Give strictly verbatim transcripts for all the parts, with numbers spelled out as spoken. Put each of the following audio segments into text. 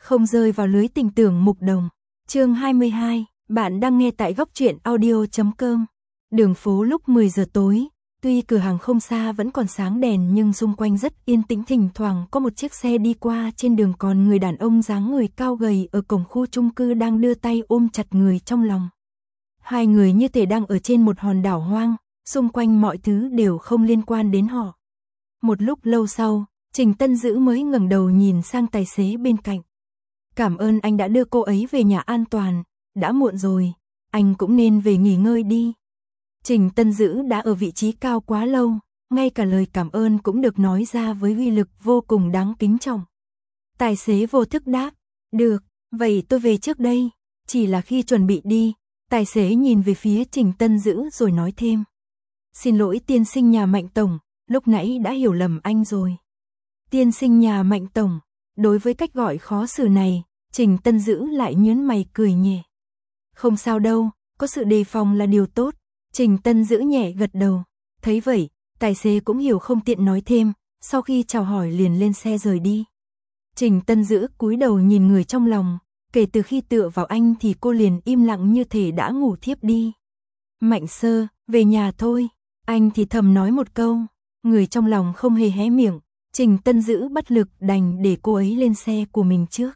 không rơi vào lưới tình tưởng mục đồng. Chương hai mươi hai, bạn đang nghe tại góc truyện audio chấm com. Đường phố lúc mười giờ tối, tuy cửa hàng không xa vẫn còn sáng đèn nhưng xung quanh rất yên tĩnh, thỉnh thoảng có một chiếc xe đi qua, trên đường còn người đàn ông dáng người cao gầy ở cổng khu chung cư đang đưa tay ôm chặt người trong lòng. Hai người như thể đang ở trên một hòn đảo hoang, xung quanh mọi thứ đều không liên quan đến họ. Một lúc lâu sau, Trình Tân Dữ mới ngẩng đầu nhìn sang tài xế bên cạnh. Cảm ơn anh đã đưa cô ấy về nhà an toàn, đã muộn rồi, anh cũng nên về nghỉ ngơi đi. Trình Tân Dữ đã ở vị trí cao quá lâu, ngay cả lời cảm ơn cũng được nói ra với uy lực vô cùng đáng kính trọng. Tài xế vô thức đáp, được, vậy tôi về trước đây. Chỉ là khi chuẩn bị đi, tài xế nhìn về phía Trình Tân Dữ rồi nói thêm. Xin lỗi tiên sinh nhà Mạnh Tổng, lúc nãy đã hiểu lầm anh rồi. Tiên sinh nhà Mạnh Tổng, đối với cách gọi khó xử này, Trình Tân Dữ lại nhớn mày cười nhẹ. Không sao đâu, có sự đề phòng là điều tốt. Trình Tân Dữ nhẹ gật đầu. Thấy vậy, tài xế cũng hiểu không tiện nói thêm, sau khi chào hỏi liền lên xe rời đi. Trình Tân Dữ cúi đầu nhìn người trong lòng, kể từ khi tựa vào anh thì cô liền im lặng như thể đã ngủ thiếp đi. Mạnh Sơ, về nhà thôi. Anh thì thầm nói một câu, người trong lòng không hề hé miệng. Trình Tân Dữ bất lực đành để cô ấy lên xe của mình trước.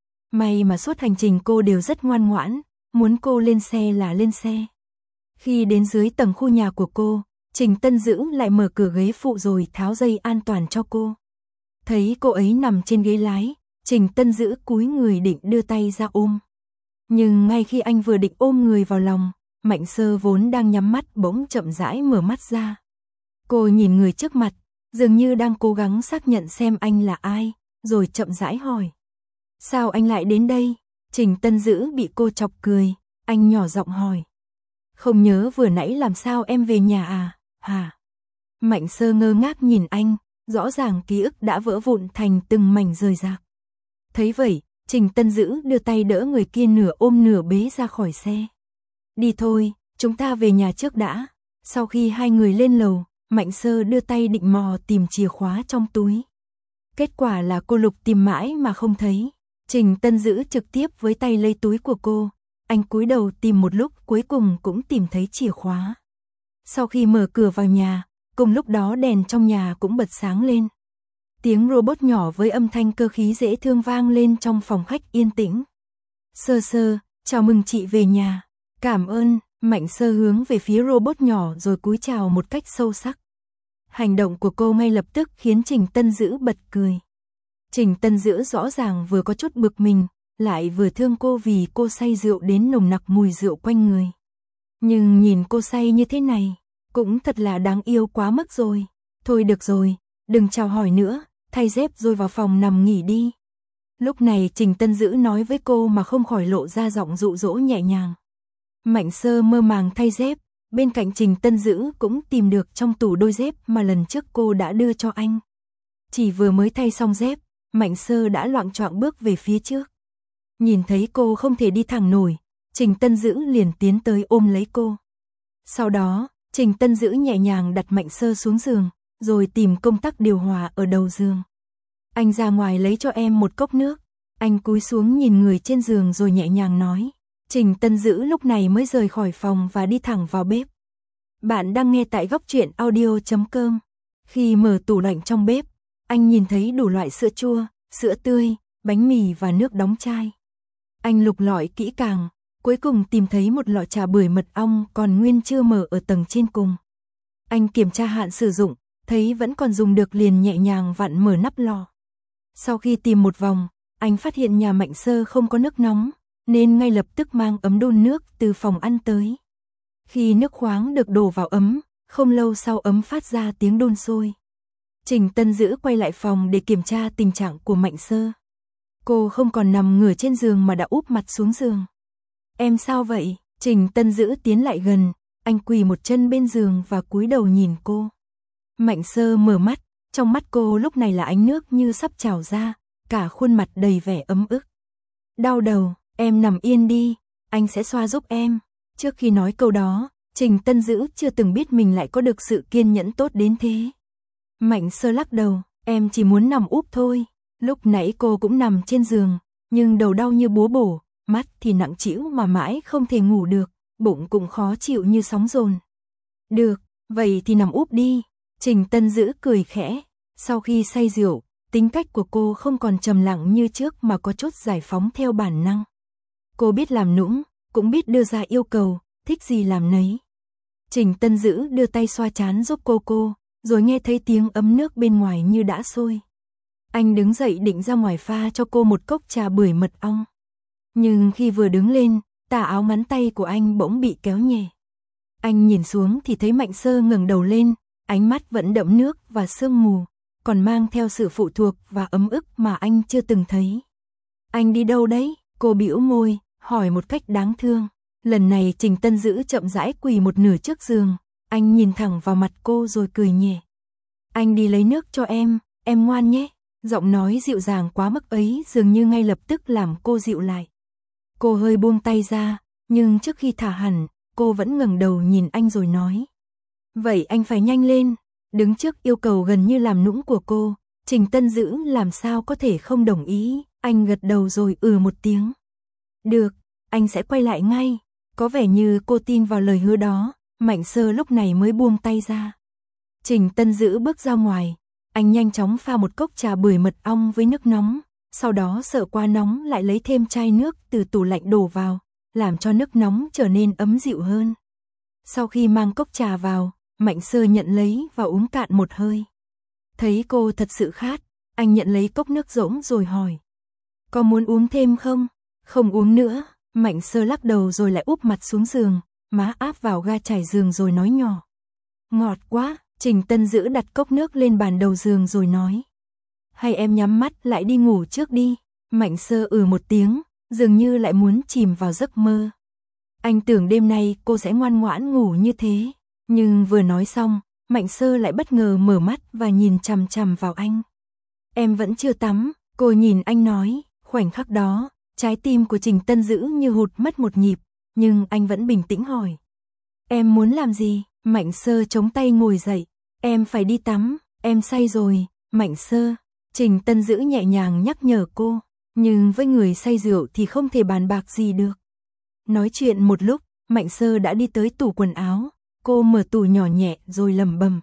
May mà suốt hành trình cô đều rất ngoan ngoãn, muốn cô lên xe là lên xe. Khi đến dưới tầng khu nhà của cô, Trình Tân Dữ lại mở cửa ghế phụ rồi tháo dây an toàn cho cô. Thấy cô ấy nằm trên ghế lái, Trình Tân Dữ cúi người định đưa tay ra ôm. Nhưng ngay khi anh vừa định ôm người vào lòng, Mạnh Sơ vốn đang nhắm mắt bỗng chậm rãi mở mắt ra. Cô nhìn người trước mặt, dường như đang cố gắng xác nhận xem anh là ai, rồi chậm rãi hỏi. Sao anh lại đến đây? Trình Tân Dữ bị cô chọc cười, anh nhỏ giọng hỏi. Không nhớ vừa nãy làm sao em về nhà à, hả? Mạnh Sơ ngơ ngác nhìn anh, rõ ràng ký ức đã vỡ vụn thành từng mảnh rời rạc. Thấy vậy, Trình Tân Dữ đưa tay đỡ người kia nửa ôm nửa bế ra khỏi xe. Đi thôi, chúng ta về nhà trước đã. Sau khi hai người lên lầu, Mạnh Sơ đưa tay định mò tìm chìa khóa trong túi. Kết quả là cô lục tìm mãi mà không thấy. Trình Tân Dữ trực tiếp với tay lấy túi của cô. Anh cúi đầu tìm một lúc cuối cùng cũng tìm thấy chìa khóa. Sau khi mở cửa vào nhà, cùng lúc đó đèn trong nhà cũng bật sáng lên. Tiếng robot nhỏ với âm thanh cơ khí dễ thương vang lên trong phòng khách yên tĩnh. Sơ Sơ, chào mừng chị về nhà. Cảm ơn. Mạnh Sơ hướng về phía robot nhỏ rồi cúi chào một cách sâu sắc. Hành động của cô ngay lập tức khiến Trình Tân Dữ bật cười. Trình Tân Dữ rõ ràng vừa có chút bực mình, lại vừa thương cô vì cô say rượu đến nồng nặc mùi rượu quanh người. Nhưng nhìn cô say như thế này, cũng thật là đáng yêu quá mức rồi. Thôi được rồi, đừng chào hỏi nữa, thay dép rồi vào phòng nằm nghỉ đi. Lúc này Trình Tân Dữ nói với cô mà không khỏi lộ ra giọng dụ dỗ nhẹ nhàng. Mạnh Sơ mơ màng thay dép, bên cạnh Trình Tân Dữ cũng tìm được trong tủ đôi dép mà lần trước cô đã đưa cho anh. Chỉ vừa mới thay xong dép, Mạnh Sơ đã loạng choạng bước về phía trước. Nhìn thấy cô không thể đi thẳng nổi, Trình Tân Dữ liền tiến tới ôm lấy cô. Sau đó, Trình Tân Dữ nhẹ nhàng đặt Mạnh Sơ xuống giường, rồi tìm công tắc điều hòa ở đầu giường. Anh ra ngoài lấy cho em một cốc nước. Anh cúi xuống nhìn người trên giường rồi nhẹ nhàng nói. Trình Tân Dữ lúc này mới rời khỏi phòng và đi thẳng vào bếp. Bạn đang nghe tại góc truyện audio chấm com. Khi mở tủ lạnh trong bếp, anh nhìn thấy đủ loại sữa chua, sữa tươi, bánh mì và nước đóng chai. Anh lục lọi kỹ càng, cuối cùng tìm thấy một lọ trà bưởi mật ong còn nguyên chưa mở ở tầng trên cùng. Anh kiểm tra hạn sử dụng, thấy vẫn còn dùng được liền nhẹ nhàng vặn mở nắp lọ. Sau khi tìm một vòng, anh phát hiện nhà Mạnh Sơ không có nước nóng, nên ngay lập tức mang ấm đun nước từ phòng ăn tới. Khi nước khoáng được đổ vào ấm, không lâu sau ấm phát ra tiếng đun sôi. Trình Tân Dữ quay lại phòng để kiểm tra tình trạng của Mạnh Sơ. Cô không còn nằm ngửa trên giường mà đã úp mặt xuống giường. Em sao vậy? Trình Tân Dữ tiến lại gần, anh quỳ một chân bên giường và cúi đầu nhìn cô. Mạnh Sơ mở mắt, trong mắt cô lúc này là ánh nước như sắp trào ra, cả khuôn mặt đầy vẻ ấm ức. Đau đầu, em nằm yên đi, anh sẽ xoa giúp em. Trước khi nói câu đó, Trình Tân Dữ chưa từng biết mình lại có được sự kiên nhẫn tốt đến thế. Mạnh Sơ lắc đầu, em chỉ muốn nằm úp thôi. Lúc nãy cô cũng nằm trên giường, nhưng đầu đau như búa bổ, mắt thì nặng trĩu mà mãi không thể ngủ được, bụng cũng khó chịu như sóng dồn. Được, vậy thì nằm úp đi. Trình Tân Dữ cười khẽ, sau khi say rượu, tính cách của cô không còn trầm lặng như trước mà có chút giải phóng theo bản năng. Cô biết làm nũng, cũng biết đưa ra yêu cầu, thích gì làm nấy. Trình Tân Dữ đưa tay xoa trán giúp cô cô, rồi nghe thấy tiếng ấm nước bên ngoài như đã sôi. Anh đứng dậy định ra ngoài pha cho cô một cốc trà bưởi mật ong. Nhưng khi vừa đứng lên, tà áo ngắn tay của anh bỗng bị kéo nhẹ. Anh nhìn xuống thì thấy Mạnh Sơ ngẩng đầu lên, ánh mắt vẫn đẫm nước và sương mù, còn mang theo sự phụ thuộc và ấm ức mà anh chưa từng thấy. Anh đi đâu đấy? Cô bĩu môi, hỏi một cách đáng thương. Lần này Trình Tân Dữ chậm rãi quỳ một nửa trước giường, anh nhìn thẳng vào mặt cô rồi cười nhẹ. Anh đi lấy nước cho em, em ngoan nhé. Giọng nói dịu dàng quá mức ấy dường như ngay lập tức làm cô dịu lại. Cô hơi buông tay ra, nhưng trước khi thả hẳn, cô vẫn ngẩng đầu nhìn anh rồi nói. Vậy anh phải nhanh lên. Đứng trước yêu cầu gần như làm nũng của cô, Trình Tân Dữ làm sao có thể không đồng ý, anh gật đầu rồi ừ một tiếng. Được, anh sẽ quay lại ngay. Có vẻ như cô tin vào lời hứa đó, Mạnh Sơ lúc này mới buông tay ra. Trình Tân Dữ bước ra ngoài, anh nhanh chóng pha một cốc trà bưởi mật ong với nước nóng, sau đó sợ quá nóng lại lấy thêm chai nước từ tủ lạnh đổ vào, làm cho nước nóng trở nên ấm dịu hơn. Sau khi mang cốc trà vào, Mạnh Sơ nhận lấy và uống cạn một hơi. Thấy cô thật sự khát, anh nhận lấy cốc nước rỗng rồi hỏi. Có muốn uống thêm không? Không uống nữa. Mạnh Sơ lắc đầu rồi lại úp mặt xuống giường, má áp vào ga trải giường rồi nói nhỏ. Ngọt quá. Trình Tân Dữ đặt cốc nước lên bàn đầu giường rồi nói. Hay em nhắm mắt lại đi ngủ trước đi. Mạnh Sơ ừ một tiếng, dường như lại muốn chìm vào giấc mơ. Anh tưởng đêm nay cô sẽ ngoan ngoãn ngủ như thế. Nhưng vừa nói xong, Mạnh Sơ lại bất ngờ mở mắt và nhìn chằm chằm vào anh. Em vẫn chưa tắm, cô nhìn anh nói. Khoảnh khắc đó, trái tim của Trình Tân Dữ như hụt mất một nhịp, nhưng anh vẫn bình tĩnh hỏi. Em muốn làm gì? Mạnh Sơ chống tay ngồi dậy. Em phải đi tắm, em say rồi. Mạnh Sơ. Trình Tân Dữ nhẹ nhàng nhắc nhở cô, nhưng với người say rượu thì không thể bàn bạc gì được. Nói chuyện một lúc, Mạnh Sơ đã đi tới tủ quần áo, cô mở tủ nhỏ nhẹ rồi lẩm bẩm.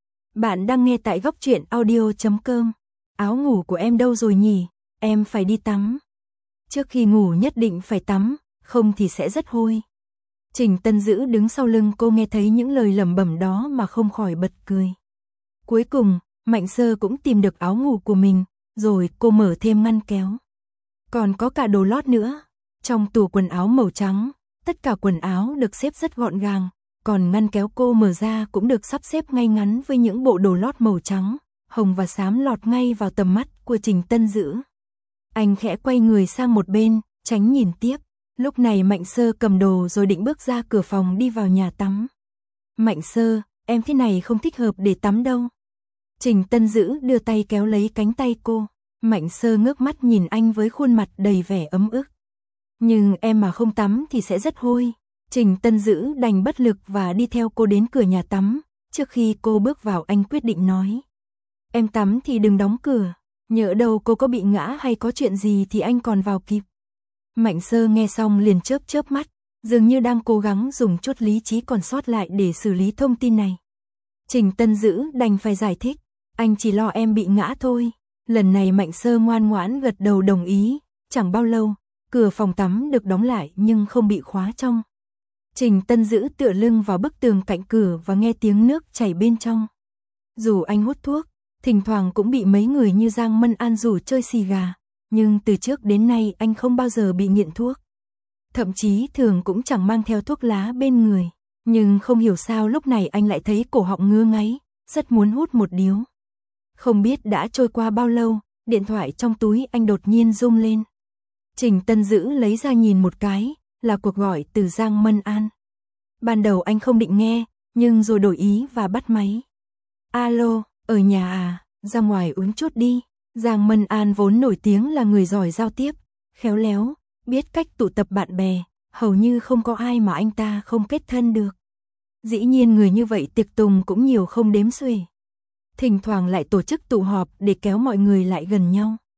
Bạn đang nghe tại góc truyện audio chấm com. Áo ngủ của em đâu rồi nhỉ? Em phải đi tắm. Trước khi ngủ nhất định phải tắm, không thì sẽ rất hôi. Trình Tân Dữ đứng sau lưng cô nghe thấy những lời lẩm bẩm đó mà không khỏi bật cười. Cuối cùng, Mạnh Sơ cũng tìm được áo ngủ của mình, rồi cô mở thêm ngăn kéo. Còn có cả đồ lót nữa. Trong tủ quần áo màu trắng, tất cả quần áo được xếp rất gọn gàng, còn ngăn kéo cô mở ra cũng được sắp xếp ngay ngắn với những bộ đồ lót màu trắng, hồng và xám lọt ngay vào tầm mắt của Trình Tân Dữ. Anh khẽ quay người sang một bên, tránh nhìn tiếp. Lúc này Mạnh Sơ cầm đồ rồi định bước ra cửa phòng đi vào nhà tắm. Mạnh Sơ, em thế này không thích hợp để tắm đâu. Trình Tân Dữ đưa tay kéo lấy cánh tay cô. Mạnh Sơ ngước mắt nhìn anh với khuôn mặt đầy vẻ ấm ức. Nhưng em mà không tắm thì sẽ rất hôi. Trình Tân Dữ đành bất lực và đi theo cô đến cửa nhà tắm. Trước khi cô bước vào anh quyết định nói. Em tắm thì đừng đóng cửa. Nhỡ đâu cô có bị ngã hay có chuyện gì thì anh còn vào kịp. Mạnh Sơ nghe xong liền chớp chớp mắt, dường như đang cố gắng dùng chút lý trí còn sót lại để xử lý thông tin này. Trình Tân Dữ đành phải giải thích, anh chỉ lo em bị ngã thôi. Lần này Mạnh Sơ ngoan ngoãn gật đầu đồng ý, chẳng bao lâu, cửa phòng tắm được đóng lại nhưng không bị khóa trong. Trình Tân Dữ tựa lưng vào bức tường cạnh cửa và nghe tiếng nước chảy bên trong. Dù anh hút thuốc, thỉnh thoảng cũng bị mấy người như Giang Mân An rủ chơi xì gà, nhưng từ trước đến nay anh không bao giờ bị nghiện thuốc. Thậm chí thường cũng chẳng mang theo thuốc lá bên người, nhưng không hiểu sao lúc này anh lại thấy cổ họng ngứa ngáy, rất muốn hút một điếu. Không biết đã trôi qua bao lâu, điện thoại trong túi anh đột nhiên rung lên. Trình Tân Dữ lấy ra nhìn một cái, là cuộc gọi từ Giang Mân An. Ban đầu anh không định nghe, nhưng rồi đổi ý và bắt máy. Alo, ở nhà à, ra ngoài uống chút đi. Giang Mân An vốn nổi tiếng là người giỏi giao tiếp, khéo léo, biết cách tụ tập bạn bè, hầu như không có ai mà anh ta không kết thân được. Dĩ nhiên người như vậy tiệc tùng cũng nhiều không đếm xuể. Thỉnh thoảng lại tổ chức tụ họp để kéo mọi người lại gần nhau.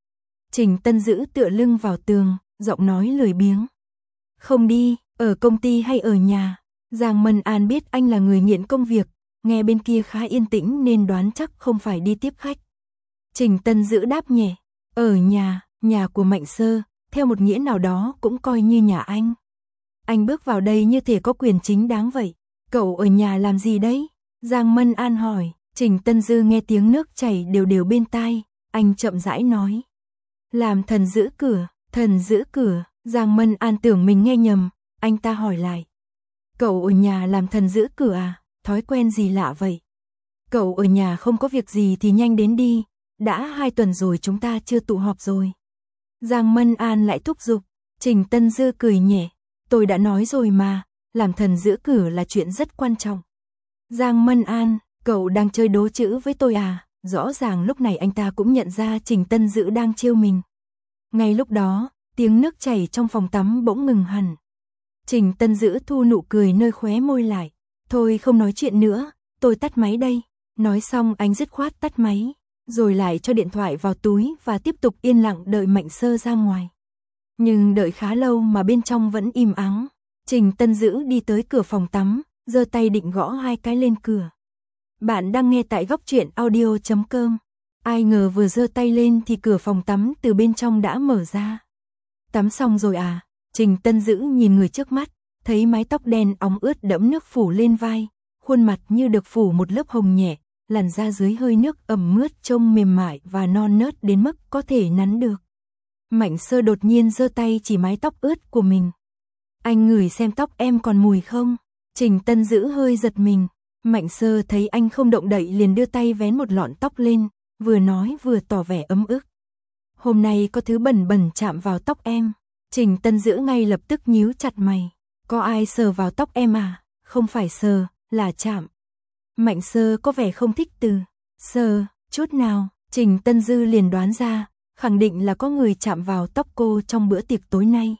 Trình Tân Dữ tựa lưng vào tường, giọng nói lười biếng. Không đi, ở công ty hay ở nhà? Giang Mân An biết anh là người nghiện công việc, nghe bên kia khá yên tĩnh nên đoán chắc không phải đi tiếp khách. Trình Tân Dữ đáp nhẹ, ở nhà, nhà của Mạnh Sơ, theo một nghĩa nào đó cũng coi như nhà anh. Anh bước vào đây như thể có quyền chính đáng vậy. Cậu ở nhà làm gì đấy? Giang Mân An hỏi. Trình Tân Dư nghe tiếng nước chảy đều đều bên tai, anh chậm rãi nói. Làm thần giữ cửa, thần giữ cửa. Giang Mân An tưởng mình nghe nhầm, anh ta hỏi lại. Cậu ở nhà làm thần giữ cửa à? Thói quen gì lạ vậy? Cậu ở nhà không có việc gì thì nhanh đến đi, đã hai tuần rồi chúng ta chưa tụ họp rồi. Giang Mân An lại thúc giục. Trình Tân Dư cười nhẹ. Tôi đã nói rồi mà, làm thần giữ cửa là chuyện rất quan trọng. Giang Mân An, cậu đang chơi đố chữ với tôi à? Rõ ràng lúc này anh ta cũng nhận ra Trình Tân Dữ đang trêu mình. Ngay lúc đó, tiếng nước chảy trong phòng tắm bỗng ngừng hẳn. Trình Tân Dữ thu nụ cười nơi khóe môi lại. Thôi không nói chuyện nữa, tôi tắt máy đây. Nói xong anh dứt khoát tắt máy, rồi lại cho điện thoại vào túi và tiếp tục yên lặng đợi Mạnh Sơ ra ngoài. Nhưng đợi khá lâu mà bên trong vẫn im ắng. Trình Tân Dữ đi tới cửa phòng tắm, giơ tay định gõ hai cái lên cửa. Bạn đang nghe tại góc truyện audio chấm com. Ai ngờ vừa giơ tay lên thì cửa phòng tắm từ bên trong đã mở ra. Tắm xong rồi à? Trình Tân Dữ nhìn người trước mắt, thấy mái tóc đen óng ướt đẫm nước phủ lên vai, khuôn mặt như được phủ một lớp hồng nhẹ, làn da dưới hơi nước ẩm mướt trông mềm mại và non nớt đến mức có thể nắn được. Mạnh Sơ đột nhiên giơ tay chỉ mái tóc ướt của mình. Anh ngửi xem tóc em còn mùi không? Trình Tân Dữ hơi giật mình. Mạnh Sơ thấy anh không động đậy liền đưa tay vén một lọn tóc lên, vừa nói vừa tỏ vẻ ấm ức. Hôm nay có thứ bẩn bẩn chạm vào tóc em. Trình Tân Dữ ngay lập tức nhíu chặt mày. Có ai sờ vào tóc em à? Không phải sờ, là chạm. Mạnh Sơ có vẻ không thích từ sờ chút nào. Trình Tân Dư liền đoán ra, khẳng định là có người chạm vào tóc cô trong bữa tiệc tối nay.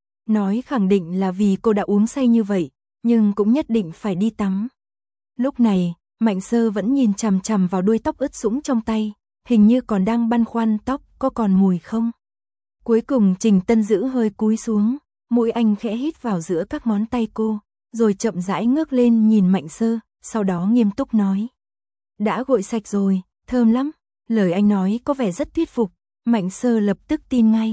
Nói khẳng định là vì cô đã uống say như vậy, nhưng cũng nhất định phải đi tắm. Lúc này, Mạnh Sơ vẫn nhìn chằm chằm vào đuôi tóc ướt sũng trong tay, hình như còn đang băn khoăn tóc có còn mùi không. Cuối cùng Trình Tân Dữ hơi cúi xuống, mũi anh khẽ hít vào giữa các ngón tay cô, rồi chậm rãi ngước lên nhìn Mạnh Sơ, sau đó nghiêm túc nói. Đã gội sạch rồi, thơm lắm. Lời anh nói có vẻ rất thuyết phục, Mạnh Sơ lập tức tin ngay.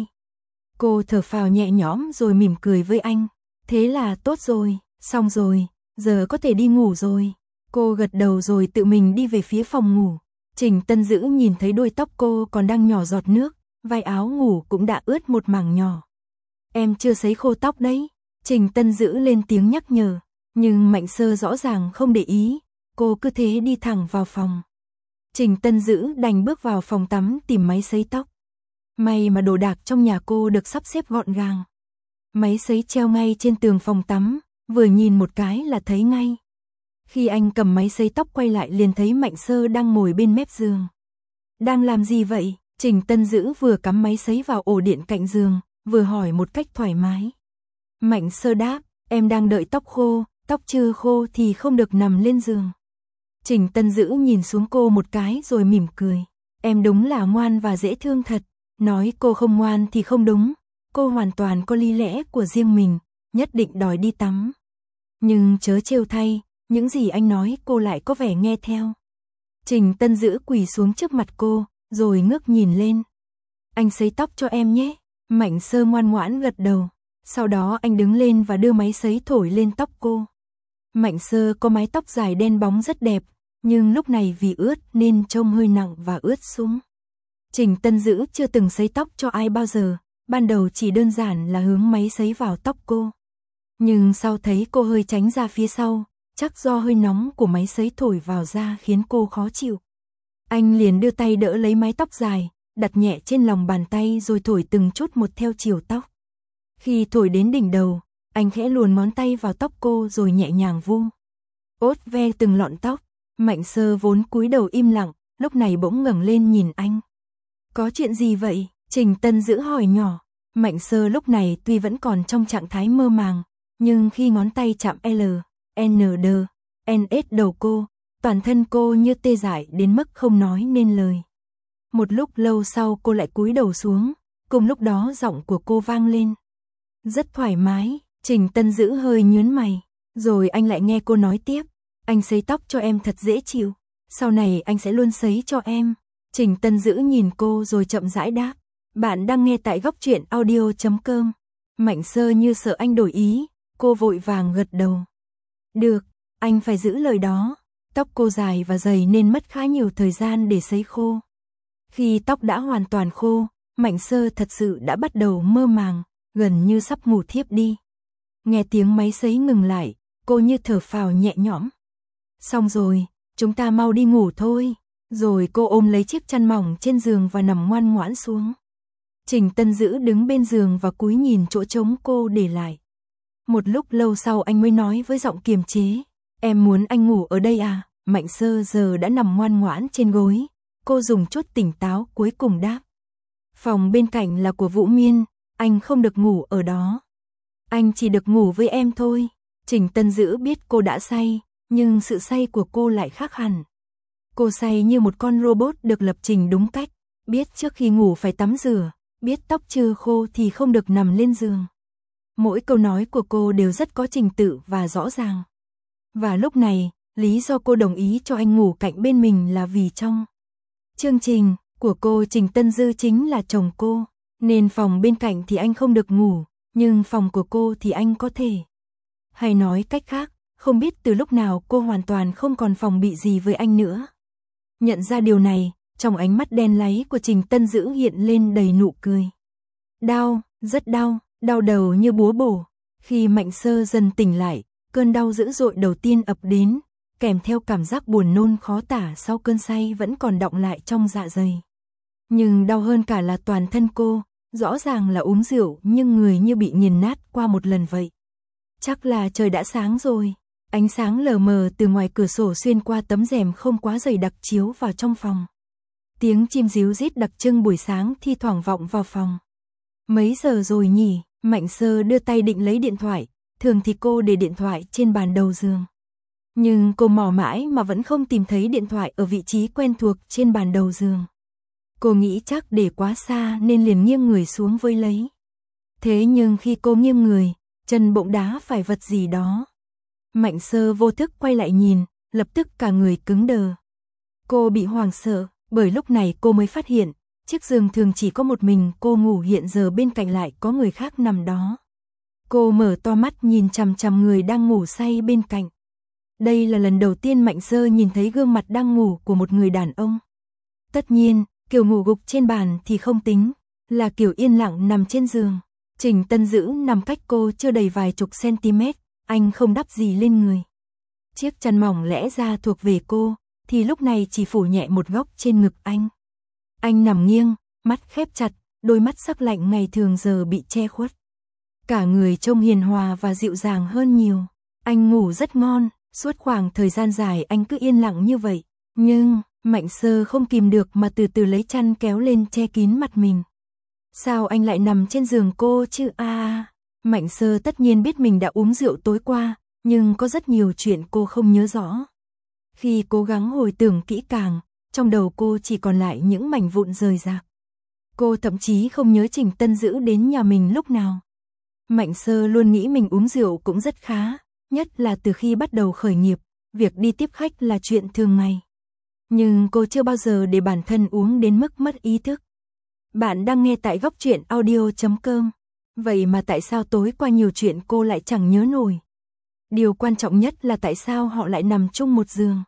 Cô thở phào nhẹ nhõm rồi mỉm cười với anh. Thế là tốt rồi, xong rồi, giờ có thể đi ngủ rồi. Cô gật đầu rồi tự mình đi về phía phòng ngủ. Trình Tân Dữ nhìn thấy đuôi tóc cô còn đang nhỏ giọt nước, vai áo ngủ cũng đã ướt một mảng nhỏ. Em chưa sấy khô tóc đấy. Trình Tân Dữ lên tiếng nhắc nhở, nhưng Mạnh Sơ rõ ràng không để ý, cô cứ thế đi thẳng vào phòng. Trình Tân Dữ đành bước vào phòng tắm tìm máy sấy tóc. May mà đồ đạc trong nhà cô được sắp xếp gọn gàng. Máy sấy treo ngay trên tường phòng tắm, vừa nhìn một cái là thấy ngay. Khi anh cầm máy sấy tóc quay lại liền thấy Mạnh Sơ đang ngồi bên mép giường. Đang làm gì vậy? Trình Tân Dữ vừa cắm máy sấy vào ổ điện cạnh giường, vừa hỏi một cách thoải mái. Mạnh Sơ đáp, em đang đợi tóc khô, tóc chưa khô thì không được nằm lên giường. Trình Tân Dữ nhìn xuống cô một cái rồi mỉm cười. Em đúng là ngoan và dễ thương thật. Nói cô không ngoan thì không đúng. Cô hoàn toàn có lý lẽ của riêng mình, nhất định đòi đi tắm. Nhưng chớ trêu thay, những gì anh nói cô lại có vẻ nghe theo. Trình Tân Dữ quỳ xuống trước mặt cô, rồi ngước nhìn lên. Anh sấy tóc cho em nhé. Mạnh Sơ ngoan ngoãn gật đầu. Sau đó anh đứng lên và đưa máy sấy thổi lên tóc cô. Mạnh Sơ có mái tóc dài đen bóng rất đẹp, nhưng lúc này vì ướt nên trông hơi nặng và ướt sũng. Trình Tân Dữ chưa từng sấy tóc cho ai bao giờ, ban đầu chỉ đơn giản là hướng máy sấy vào tóc cô. Nhưng sau thấy cô hơi tránh ra phía sau, chắc do hơi nóng của máy sấy thổi vào da khiến cô khó chịu. Anh liền đưa tay đỡ lấy mái tóc dài, đặt nhẹ trên lòng bàn tay rồi thổi từng chút một theo chiều tóc. Khi thổi đến đỉnh đầu, anh khẽ luồn ngón tay vào tóc cô rồi nhẹ nhàng vu. Ốt ve từng lọn tóc. Mạnh Sơ vốn cúi đầu im lặng, lúc này bỗng ngẩng lên nhìn anh. Có chuyện gì vậy? Trình Tân Dữ hỏi nhỏ. Mạnh Sơ lúc này tuy vẫn còn trong trạng thái mơ màng, nhưng khi ngón tay chạm L, N, D, N, S đầu cô, toàn thân cô như tê dại đến mức không nói nên lời. Một lúc lâu sau cô lại cúi đầu xuống, Cùng lúc đó giọng của cô vang lên. Rất thoải mái, Trình Tân Dữ hơi nhướng mày. Rồi anh lại nghe cô nói tiếp. Anh sấy tóc cho em thật dễ chịu. Sau này anh sẽ luôn sấy cho em. Trình Tân Dữ nhìn cô rồi chậm rãi đáp. Bạn đang nghe tại góc truyện audio chấm com. Mạnh Sơ như sợ anh đổi ý. Cô vội vàng gật đầu. Được, anh phải giữ lời đó. Tóc cô dài và dày nên mất khá nhiều thời gian để sấy khô. Khi tóc đã hoàn toàn khô, Mạnh Sơ thật sự đã bắt đầu mơ màng, gần như sắp ngủ thiếp đi. Nghe tiếng máy sấy ngừng lại, cô như thở phào nhẹ nhõm. Xong rồi, chúng ta mau đi ngủ thôi. Rồi cô ôm lấy chiếc chăn mỏng trên giường và nằm ngoan ngoãn xuống. Trình Tân Dữ đứng bên giường và cúi nhìn chỗ trống cô để lại. Một lúc lâu sau anh mới nói với giọng kiềm chế. Em muốn anh ngủ ở đây à? Mạnh Sơ giờ đã nằm ngoan ngoãn trên gối. Cô dùng chút tỉnh táo cuối cùng đáp. Phòng bên cạnh là của Vũ Miên, anh không được ngủ ở đó. Anh chỉ được ngủ với em thôi. Trình Tân Dữ biết cô đã say, nhưng sự say của cô lại khác hẳn. Cô say như một con robot được lập trình đúng cách, biết trước khi ngủ phải tắm rửa, biết tóc chưa khô thì không được nằm lên giường. Mỗi câu nói của cô đều rất có trình tự và rõ ràng. Và lúc này, lý do cô đồng ý cho anh ngủ cạnh bên mình là vì trong chương trình của cô Trình Tân Dữ chính là chồng cô, nên phòng bên cạnh thì anh không được ngủ, nhưng phòng của cô thì anh có thể. Hay nói cách khác, không biết từ lúc nào cô hoàn toàn không còn phòng bị gì với anh nữa. Nhận ra điều này, trong ánh mắt đen láy của Trình Tân Dữ hiện lên đầy nụ cười. Đau, rất đau, đau đầu như búa bổ. Khi Mạnh Sơ dần tỉnh lại, cơn đau dữ dội đầu tiên ập đến, kèm theo cảm giác buồn nôn khó tả sau cơn say vẫn còn đọng lại trong dạ dày. Nhưng đau hơn cả là toàn thân cô, rõ ràng là uống rượu nhưng người như bị nghiền nát qua một lần vậy. Chắc là trời đã sáng rồi, ánh sáng lờ mờ từ ngoài cửa sổ xuyên qua tấm rèm không quá dày đặc chiếu vào trong phòng. Tiếng chim ríu rít đặc trưng buổi sáng thi thoảng vọng vào phòng. Mấy giờ rồi nhỉ? Mạnh Sơ đưa tay định lấy điện thoại, thường thì cô để điện thoại trên bàn đầu giường. Nhưng cô mò mãi mà vẫn không tìm thấy điện thoại ở vị trí quen thuộc trên bàn đầu giường. Cô nghĩ chắc để quá xa nên liền nghiêng người xuống với lấy. Thế nhưng khi cô nghiêng người, chân bỗng đá phải vật gì đó. Mạnh Sơ vô thức quay lại nhìn, lập tức cả người cứng đờ. Cô bị hoảng sợ, bởi lúc này cô mới phát hiện, chiếc giường thường chỉ có một mình cô ngủ hiện giờ bên cạnh lại có người khác nằm đó. Cô mở to mắt nhìn chằm chằm người đang ngủ say bên cạnh. Đây là lần đầu tiên Mạnh Sơ nhìn thấy gương mặt đang ngủ của một người đàn ông. Tất nhiên, kiểu ngủ gục trên bàn thì không tính, là kiểu yên lặng nằm trên giường. Trình Tân Dữ nằm cách cô chưa đầy vài chục cm, anh không đắp gì lên người. Chiếc chăn mỏng lẽ ra thuộc về cô, thì lúc này chỉ phủ nhẹ một góc trên ngực anh. Anh nằm nghiêng, mắt khép chặt, đôi mắt sắc lạnh ngày thường giờ bị che khuất. Cả người trông hiền hòa và dịu dàng hơn nhiều. Anh ngủ rất ngon, suốt khoảng thời gian dài anh cứ yên lặng như vậy. Nhưng, Mạnh Sơ không kìm được mà từ từ lấy chăn kéo lên che kín mặt mình. Sao anh lại nằm trên giường cô chứ a? À, Mạnh Sơ tất nhiên biết mình đã uống rượu tối qua, nhưng có rất nhiều chuyện cô không nhớ rõ. Khi cố gắng hồi tưởng kỹ càng, trong đầu cô chỉ còn lại những mảnh vụn rời rạc. Cô thậm chí không nhớ Trình Tân Dữ đến nhà mình lúc nào. Mạnh Sơ luôn nghĩ mình uống rượu cũng rất khá, nhất là từ khi bắt đầu khởi nghiệp, việc đi tiếp khách là chuyện thường ngày. Nhưng cô chưa bao giờ để bản thân uống đến mức mất ý thức. Bạn đang nghe tại góc truyện audio chấm com. Vậy mà tại sao tối qua nhiều chuyện cô lại chẳng nhớ nổi? Điều quan trọng nhất là tại sao họ lại nằm chung một giường.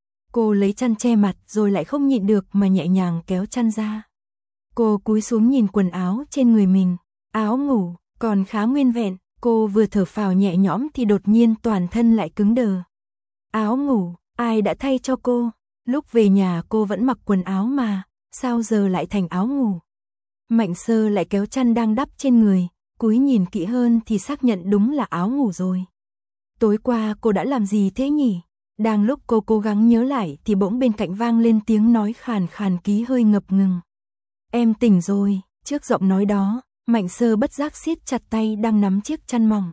Cô lấy chăn che mặt rồi lại không nhịn được mà nhẹ nhàng kéo chăn ra. Cô cúi xuống nhìn quần áo trên người mình, áo ngủ còn khá nguyên vẹn, cô vừa thở phào nhẹ nhõm thì đột nhiên toàn thân lại cứng đờ. Áo ngủ, ai đã thay cho cô? Lúc về nhà cô vẫn mặc quần áo mà, sao giờ lại thành áo ngủ? Mạnh Sơ lại kéo chăn đang đắp trên người, cúi nhìn kỹ hơn thì xác nhận đúng là áo ngủ rồi. Tối qua cô đã làm gì thế nhỉ? Đang lúc cô cố gắng nhớ lại thì bỗng bên cạnh vang lên tiếng nói khàn khàn ký hơi ngập ngừng. Em tỉnh rồi. Trước giọng nói đó, Mạnh Sơ bất giác siết chặt tay đang nắm chiếc chăn mỏng.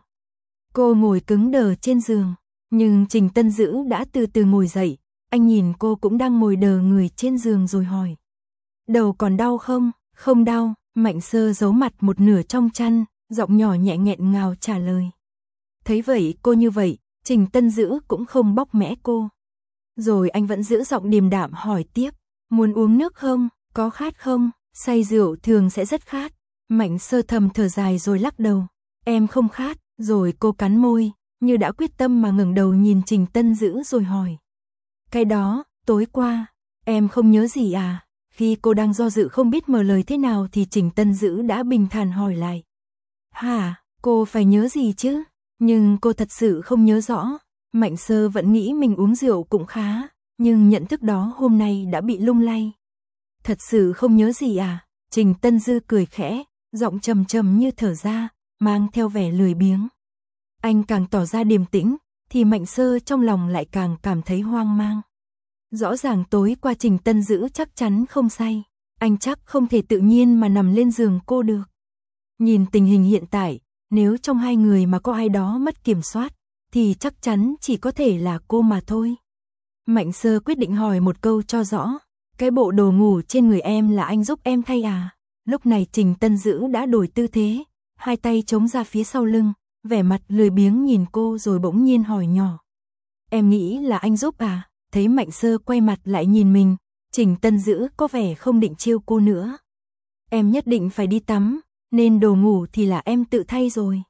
Cô ngồi cứng đờ trên giường, nhưng Trình Tân Dữ đã từ từ ngồi dậy, anh nhìn cô cũng đang ngồi đờ người trên giường rồi hỏi. Đầu còn đau không? Không đau, Mạnh Sơ giấu mặt một nửa trong chăn, giọng nhỏ nhẹ nghẹn ngào trả lời. Thấy vậy cô như vậy, Trình Tân Dữ cũng không bóc mẽ cô. Rồi anh vẫn giữ giọng điềm đạm hỏi tiếp, muốn uống nước không, có khát không, say rượu thường sẽ rất khát. Mạnh Sơ thầm thở dài rồi lắc đầu, em không khát, rồi cô cắn môi, như đã quyết tâm mà ngẩng đầu nhìn Trình Tân Dữ rồi hỏi. Cái đó, tối qua, em không nhớ gì à? Khi cô đang do dự không biết mở lời thế nào thì Trình Tân Dữ đã bình thản hỏi lại. Hả, cô phải nhớ gì chứ? Nhưng cô thật sự không nhớ rõ. Mạnh Sơ vẫn nghĩ mình uống rượu cũng khá, nhưng nhận thức đó hôm nay đã bị lung lay. Thật sự không nhớ gì à? Trình Tân Dữ cười khẽ, giọng trầm trầm như thở ra, mang theo vẻ lười biếng. Anh càng tỏ ra điềm tĩnh, thì Mạnh Sơ trong lòng lại càng cảm thấy hoang mang. Rõ ràng tối qua Trình Tân Dữ chắc chắn không say, anh chắc không thể tự nhiên mà nằm lên giường cô được. Nhìn tình hình hiện tại, nếu trong hai người mà có ai đó mất kiểm soát, thì chắc chắn chỉ có thể là cô mà thôi. Mạnh Sơ quyết định hỏi một câu cho rõ, cái bộ đồ ngủ trên người em là anh giúp em thay à? Lúc này Trình Tân Dữ đã đổi tư thế, hai tay chống ra phía sau lưng, vẻ mặt lười biếng nhìn cô rồi bỗng nhiên hỏi nhỏ. Em nghĩ là anh giúp à? Thấy Mạnh Sơ quay mặt lại nhìn mình, Trình Tân Dữ có vẻ không định trêu cô nữa. Em nhất định phải đi tắm, nên đồ ngủ thì là em tự thay rồi.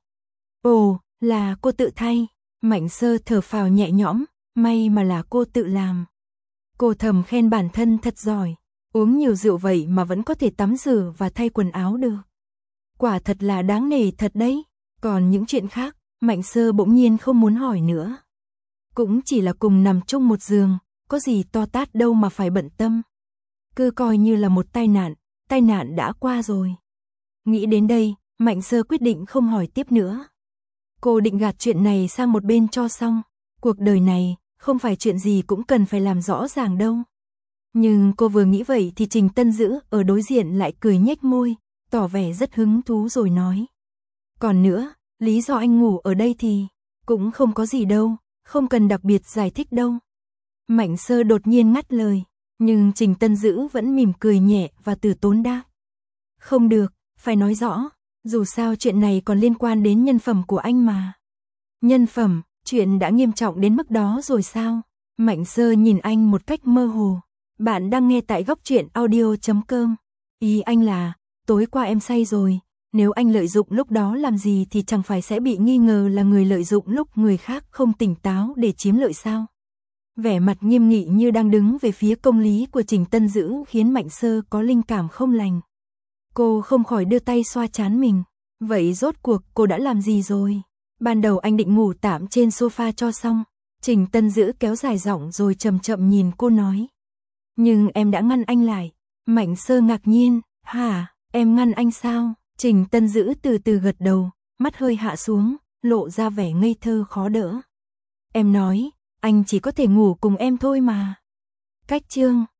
Ồ, là cô tự thay. Mạnh Sơ thở phào nhẹ nhõm, may mà là cô tự làm. Cô thầm khen bản thân thật giỏi, uống nhiều rượu vậy mà vẫn có thể tắm rửa và thay quần áo được. Quả thật là đáng nể thật đấy. Còn những chuyện khác, Mạnh Sơ bỗng nhiên không muốn hỏi nữa. Cũng chỉ là cùng nằm chung một giường, có gì to tát đâu mà phải bận tâm. Cứ coi như là một tai nạn, tai nạn đã qua rồi. Nghĩ đến đây, Mạnh Sơ quyết định không hỏi tiếp nữa. Cô định gạt chuyện này sang một bên cho xong. Cuộc đời này, không phải chuyện gì cũng cần phải làm rõ ràng đâu. Nhưng cô vừa nghĩ vậy thì Trình Tân Dữ ở đối diện lại cười nhếch môi, tỏ vẻ rất hứng thú rồi nói. Còn nữa, lý do anh ngủ ở đây thì cũng không có gì đâu, không cần đặc biệt giải thích đâu. Mạnh Sơ đột nhiên ngắt lời, nhưng Trình Tân Dữ vẫn mỉm cười nhẹ và từ tốn đáp. Không được, phải nói rõ, dù sao chuyện này còn liên quan đến nhân phẩm của anh mà. Nhân phẩm, chuyện đã nghiêm trọng đến mức đó rồi sao? Mạnh Sơ nhìn anh một cách mơ hồ. Bạn đang nghe tại góc truyện audio chấm com. Ý anh là, tối qua em say rồi, nếu anh lợi dụng lúc đó làm gì thì chẳng phải sẽ bị nghi ngờ là người lợi dụng lúc người khác không tỉnh táo để chiếm lợi sao? Vẻ mặt nghiêm nghị như đang đứng về phía công lý của Trình Tân Dữ khiến Mạnh Sơ có linh cảm không lành. Cô không khỏi đưa tay xoa trán mình. Vậy rốt cuộc cô đã làm gì rồi? Ban đầu anh định ngủ tạm trên sofa cho xong. Trình Tân Dữ kéo dài giọng rồi chậm chậm nhìn cô nói. Nhưng em đã ngăn anh lại. Mạnh Sơ ngạc nhiên. Hả, em ngăn anh sao? Trình Tân Dữ từ từ gật đầu, mắt hơi hạ xuống, lộ ra vẻ ngây thơ khó đỡ. Em nói, anh chỉ có thể ngủ cùng em thôi mà. Cách chương